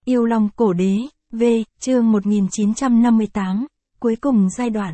Yêu Long Cổ Đế, V, chương 1958, cuối cùng giai đoạn.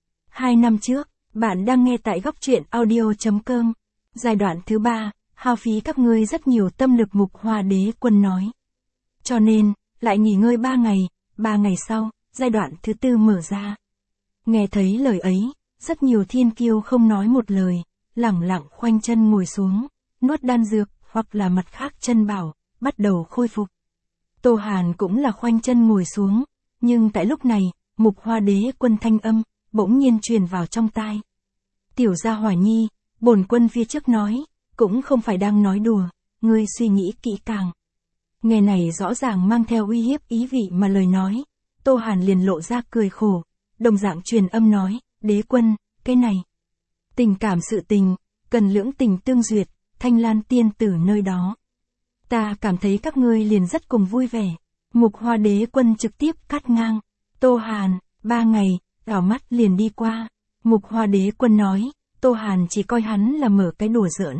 2 năm trước, bạn đang nghe tại góc truyện audio.com. Giai đoạn thứ 3, hao phí các ngươi rất nhiều tâm lực, Mục Hoa Đế Quân nói. Cho nên, lại nghỉ ngơi 3 ngày, 3 ngày sau, giai đoạn thứ 4 mở ra. Nghe thấy lời ấy, rất nhiều thiên kiêu không nói một lời, lẳng lặng khoanh chân ngồi xuống, nuốt đan dược, hoặc là mặt khác chân bảo, bắt đầu khôi phục. Tô Hàn cũng là khoanh chân ngồi xuống, nhưng tại lúc này, Mục Hoa Đế Quân thanh âm, bỗng nhiên truyền vào trong tai. Tiểu gia hỏa nhi, bổn quân phía trước nói, cũng không phải đang nói đùa, ngươi suy nghĩ kỹ càng. Nghe này rõ ràng mang theo uy hiếp ý vị mà lời nói, Tô Hàn liền lộ ra cười khổ, đồng dạng truyền âm nói, Đế Quân, cái này. Tình cảm sự tình, cần lưỡng tình tương duyệt, Thanh Lan tiên tử nơi đó. Ta cảm thấy các ngươi liền rất cùng vui vẻ. Mục Hoa Đế Quân trực tiếp cắt ngang. Tô Hàn, 3 ngày, đảo mắt liền đi qua. Mục Hoa Đế Quân nói, Tô Hàn chỉ coi hắn là mở cái đùa giỡn.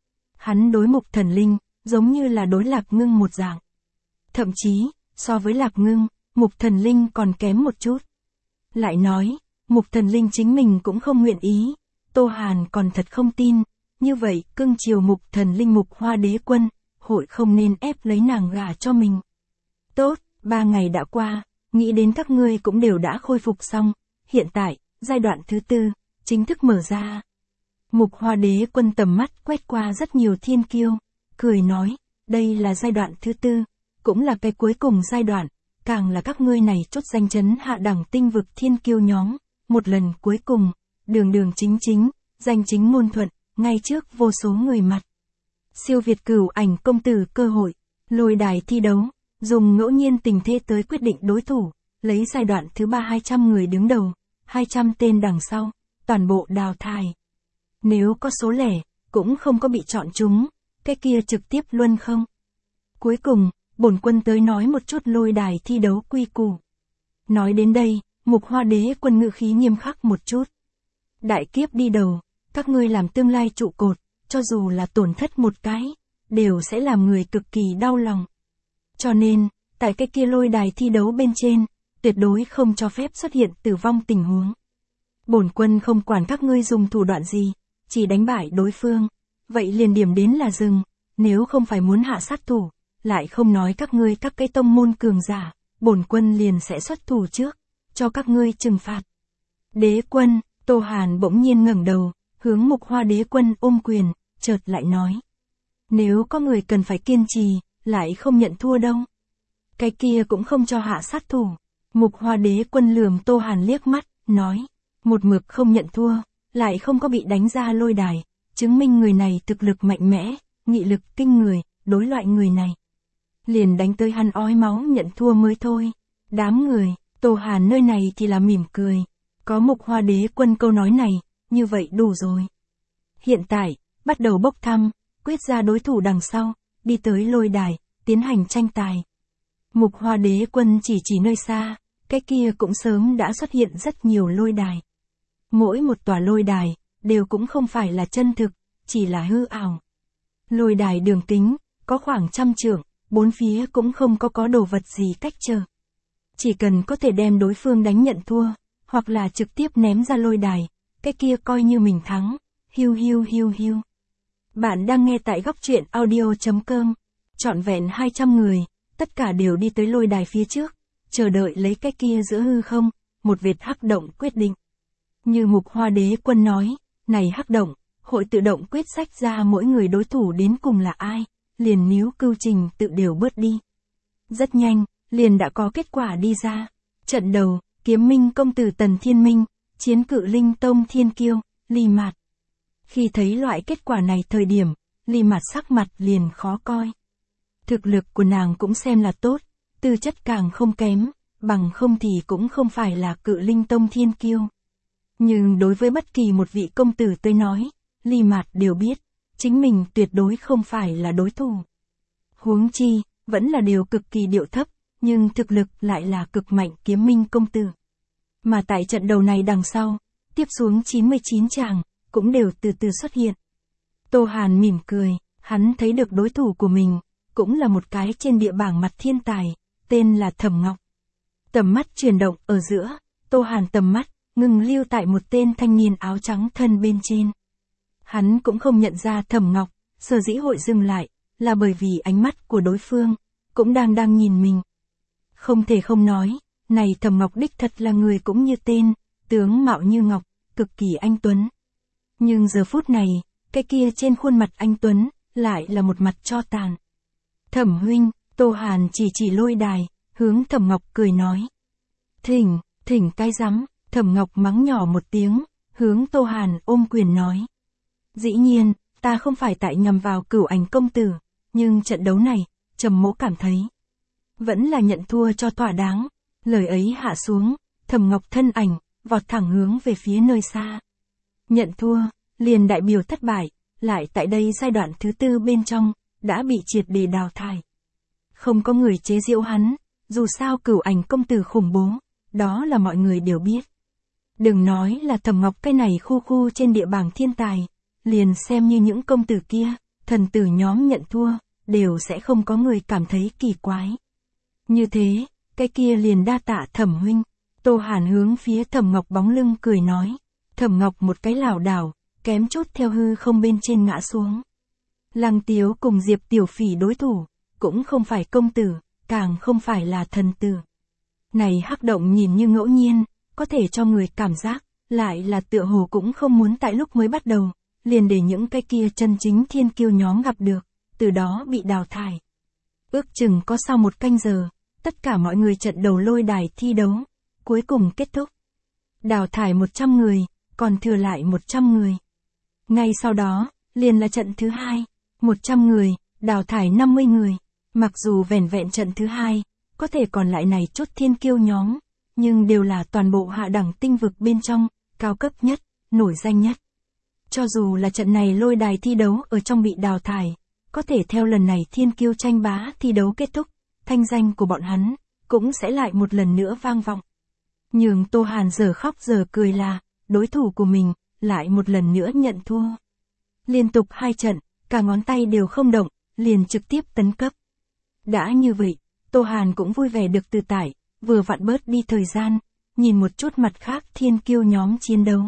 Hắn đối Mục Thần Linh, giống như là đối Lạc Ngưng một dạng. Thậm chí, so với Lạc Ngưng, Mục Thần Linh còn kém một chút. Lại nói, Mục Thần Linh chính mình cũng không nguyện ý. Tô Hàn còn thật không tin. Như vậy, cưng chiều Mục Thần Linh Mục Hoa Đế Quân, hội không nên ép lấy nàng gả cho mình. Tốt, 3 ngày đã qua, nghĩ đến các ngươi cũng đều đã khôi phục xong. Hiện tại, giai đoạn thứ 4, chính thức mở ra. Mục Hoa Đế Quân tầm mắt quét qua rất nhiều thiên kiêu, cười nói, đây là giai đoạn thứ 4, cũng là cái cuối cùng giai đoạn, càng là các ngươi này chốt danh chấn hạ đẳng tinh vực thiên kiêu nhóm, một lần cuối cùng, đường đường chính chính, danh chính ngôn thuận, ngay trước vô số người mặt. Siêu việt Cửu Ảnh công tử cơ hội, lôi đài thi đấu, dùng ngẫu nhiên tình thế tới quyết định đối thủ, lấy giai đoạn thứ 3 200 người đứng đầu, 200 tên đằng sau, toàn bộ đào thải. Nếu có số lẻ, cũng không có bị chọn chúng, cái kia trực tiếp luân không. Cuối cùng, bổn quân tới nói một chút lôi đài thi đấu quy củ. Nói đến đây, Mục Hoa Đế Quân ngữ khí nghiêm khắc một chút. Đại kiếp đi đầu, các ngươi làm tương lai trụ cột, cho dù là tổn thất một cái, đều sẽ làm người cực kỳ đau lòng. Cho nên, tại cái kia lôi đài thi đấu bên trên, tuyệt đối không cho phép xuất hiện tử vong tình huống. Bổn quân không quản các ngươi dùng thủ đoạn gì, chỉ đánh bại đối phương, vậy liền điểm đến là dừng, nếu không phải muốn hạ sát thủ, lại không nói các ngươi các cái tông môn cường giả, bổn quân liền sẽ xuất thủ trước, cho các ngươi trừng phạt. Đế Quân, Tô Hàn bỗng nhiên ngẩng đầu, hướng Mục Hoa Đế Quân ôm quyền, chợt lại nói. Nếu có người cần phải kiên trì, lại không nhận thua đâu. Cái kia cũng không cho hạ sát thủ. Mục Hoa Đế Quân lườm Tô Hàn liếc mắt, nói. Một mực không nhận thua, lại không có bị đánh ra lôi đài, chứng minh người này thực lực mạnh mẽ, nghị lực kinh người, đối loại người này. Liền đánh tới hắn ói máu nhận thua mới thôi. Đám người, Tô Hàn nơi này thì là mỉm cười. Có Mục Hoa Đế Quân câu nói này, như vậy đủ rồi. Hiện tại, bắt đầu bốc thăm, quyết ra đối thủ đằng sau, đi tới lôi đài, tiến hành tranh tài. Mục Hoa Đế Quân chỉ nơi xa, cái kia cũng sớm đã xuất hiện rất nhiều lôi đài. Mỗi một tòa lôi đài, đều cũng không phải là chân thực, chỉ là hư ảo. Lôi đài đường kính, có khoảng 100 trượng, bốn phía cũng không có đồ vật gì cách trở. Chỉ cần có thể đem đối phương đánh nhận thua, hoặc là trực tiếp ném ra lôi đài, cái kia coi như mình thắng. Hiu hiu hiu hiu. Bạn đang nghe tại góc truyện audio.com. Trọn vẹn 200 người, tất cả đều đi tới lôi đài phía trước, chờ đợi lấy cái kia giữa hư không, một vệt hắc động quyết định. Như Mục Hoa Đế Quân nói, này hắc động, hội tự động quyết sách ra mỗi người đối thủ đến cùng là ai, liền níu cưu trình tự đều bớt đi. Rất nhanh, liền đã có kết quả đi ra. Trận đầu, Kiếm Minh công tử Tần Thiên Minh, chiến Cự Linh Tông thiên kiêu, Ly Mạt. Khi thấy loại kết quả này thời điểm, Ly Mạt sắc mặt liền khó coi. Thực lực của nàng cũng xem là tốt, tư chất càng không kém, bằng không thì cũng không phải là Cự Linh Tông thiên kiêu. Nhưng đối với bất kỳ một vị công tử tới nói, Ly Mạt đều biết, chính mình tuyệt đối không phải là đối thủ. Huống chi, vẫn là điều cực kỳ điệu thấp, nhưng thực lực lại là cực mạnh Kiếm Minh công tử. Mà tại trận đầu này đằng sau, tiếp xuống 99 chàng, cũng đều từ từ xuất hiện. Tô Hàn mỉm cười, hắn thấy được đối thủ của mình, cũng là một cái trên địa bảng mặt thiên tài, tên là Thẩm Ngọc. Tầm mắt chuyển động ở giữa, Tô Hàn tầm mắt, ngừng lưu tại một tên thanh niên áo trắng thân bên trên. Hắn cũng không nhận ra Thẩm Ngọc, sở dĩ hội dừng lại, là bởi vì ánh mắt của đối phương, cũng đang nhìn mình. Không thể không nói, này Thẩm Ngọc đích thật là người cũng như tên, tướng mạo như ngọc, cực kỳ anh tuấn. Nhưng giờ phút này, cái kia trên khuôn mặt anh tuấn, lại là một mặt tro tàn. Thẩm huynh, Tô Hàn chỉ lôi đài, hướng Thẩm Ngọc cười nói. Thỉnh cái rắm, Thẩm Ngọc mắng nhỏ một tiếng, hướng Tô Hàn ôm quyền nói. Dĩ nhiên, ta không phải tại nhằm vào Cửu Ảnh công tử, nhưng trận đấu này, Trầm mỗ cảm thấy. Vẫn là nhận thua cho thỏa đáng. Lời ấy hạ xuống, Thẩm Ngọc thân ảnh, vọt thẳng hướng về phía nơi xa. Nhận thua, liền đại biểu thất bại, lại tại đây giai đoạn thứ 4 bên trong, đã bị triệt để đào thải. Không có người chế giễu hắn, dù sao Cửu Ảnh công tử khủng bố, đó là mọi người đều biết. Đừng nói là Thẩm Ngọc cái này khu trên địa bảng thiên tài, liền xem như những công tử kia, thần tử nhóm nhận thua, đều sẽ không có người cảm thấy kỳ quái. Như thế, cái kia liền đa tạ Thẩm huynh. Tô Hàn hướng phía Thẩm Ngọc bóng lưng cười nói. Thẩm Ngọc một cái lảo đảo, kém chút theo hư không bên trên ngã xuống. Lăng Tiếu cùng Diệp Tiểu Phỉ đối thủ, cũng không phải công tử, càng không phải là thần tử. Này hắc động nhìn như ngẫu nhiên, có thể cho người cảm giác, lại là tựa hồ cũng không muốn tại lúc mới bắt đầu, liền để những cái kia chân chính thiên kiêu nhóm gặp được, từ đó bị đào thải. Ước chừng có sau 1 canh giờ, tất cả mọi người trận đầu lôi đài thi đấu, cuối cùng kết thúc. Đào thải 100 người, còn thừa lại 100 người. Ngay sau đó, liền là trận thứ 2, 100 người, đào thải 50 người. Mặc dù vẻn vẹn trận thứ 2, có thể còn lại này chút thiên kiêu nhóm, nhưng đều là toàn bộ hạ đẳng tinh vực bên trong, cao cấp nhất, nổi danh nhất. Cho dù là trận này lôi đài thi đấu ở trong bị đào thải, có thể theo lần này thiên kiêu tranh bá thi đấu kết thúc, thanh danh của bọn hắn, cũng sẽ lại một lần nữa vang vọng. Nhưng Tô Hàn giờ khóc giờ cười là, đối thủ của mình, lại một lần nữa nhận thua. Liên tục 2 trận, cả ngón tay đều không động, liền trực tiếp tấn cấp. Đã như vậy, Tô Hàn cũng vui vẻ được tự tải, vừa vặn bớt đi thời gian, nhìn một chút mặt khác thiên kiêu nhóm chiến đấu.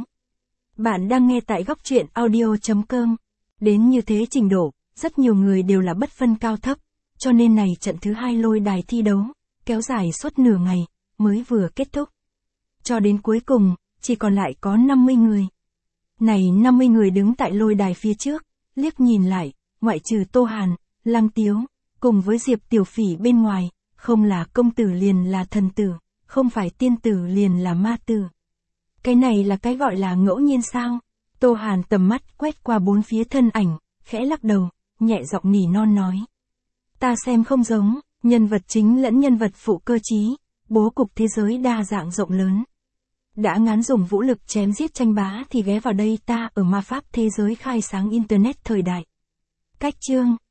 Bạn đang nghe tại góc truyện audio.com. Đến như thế trình độ, rất nhiều người đều là bất phân cao thấp, cho nên này trận thứ 2 lôi đài thi đấu, kéo dài suốt nửa ngày, mới vừa kết thúc. Cho đến cuối cùng, chỉ còn lại có 50 người. Này 50 người đứng tại lôi đài phía trước, liếc nhìn lại, ngoại trừ Tô Hàn, Lăng Tiếu, cùng với Diệp Tiểu Phỉ bên ngoài, không là công tử liền là thần tử, không phải tiên tử liền là ma tử. Cái này là cái gọi là ngẫu nhiên sao? Tô Hàn tầm mắt quét qua 4 phía thân ảnh, khẽ lắc đầu, nhẹ giọng nỉ non nói. Ta xem không giống, nhân vật chính lẫn nhân vật phụ cơ trí, bố cục thế giới đa dạng rộng lớn. Đã ngán dùng vũ lực chém giết tranh bá thì ghé vào đây ta ở ma pháp thế giới khai sáng internet thời đại. Cách chương